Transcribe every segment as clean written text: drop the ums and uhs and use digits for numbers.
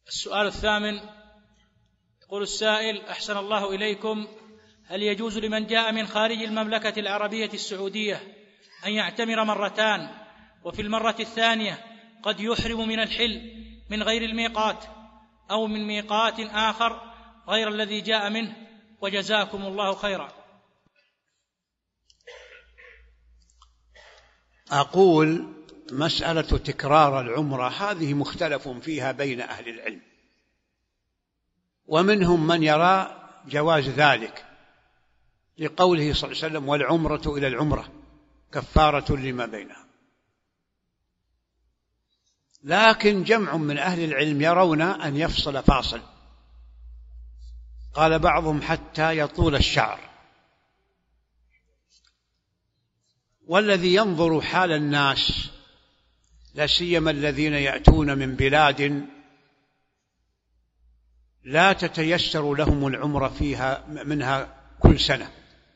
السؤال الثامن، يقول السائل: أحسن الله إليكم، هل يجوز لمن جاء من خارج المملكة العربية السعودية أن يعتمر مرتان، وفي المرة الثانية قد يحرم من الحل من غير الميقات أو من ميقات آخر غير الذي جاء منه؟ وجزاكم الله خيرا. أقول مسألة تكرار العمرة هذه مختلف فيها بين أهل العلم، ومنهم من يرى جواز ذلك لقوله صلى الله عليه وسلم: والعمرة إلى العمرة كفارة لما بينها. لكن جمع من أهل العلم يرون أن يفصل فاصل، قال بعضهم حتى يطول الشعر. والذي ينظر حال الناس، لا سيما الذين يأتون من بلاد لا تتيسر لهم العمرة فيها منها كل سنة،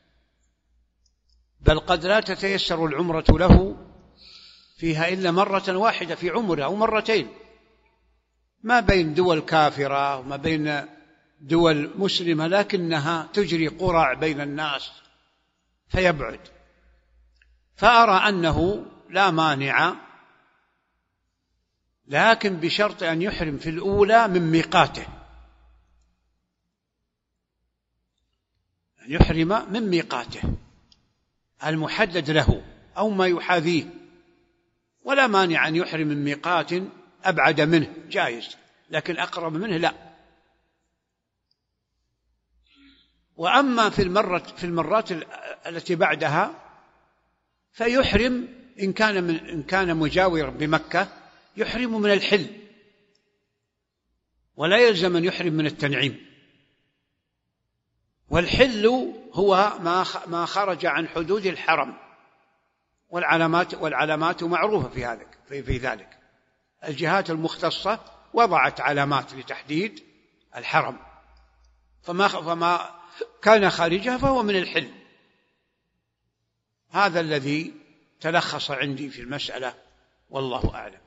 بل قد لا تتيسر العمرة له فيها إلا مرة واحدة في عمره أو مرتين، ما بين دول كافرة وما بين دول مسلمة، لكنها تجري قرع بين الناس فيبعد. فأرى أنه لا مانع، لكن بشرط أن يحرم في الأولى من ميقاته، أن يحرم من ميقاته المحدد له أو ما يحاذيه، ولا مانع أن يحرم من ميقات أبعد منه جائز، لكن أقرب منه لا. وأما في المرات التي بعدها فيحرم إن كان مجاورا بمكة، يحرم من الحل، ولا يلزم أن يحرم من التنعيم. والحل هو ما خرج عن حدود الحرم، والعلامات معروفة في ذلك. الجهات المختصة وضعت علامات لتحديد الحرم، فما كان خارجها فهو من الحل. هذا الذي تلخص عندي في المسألة، والله أعلم.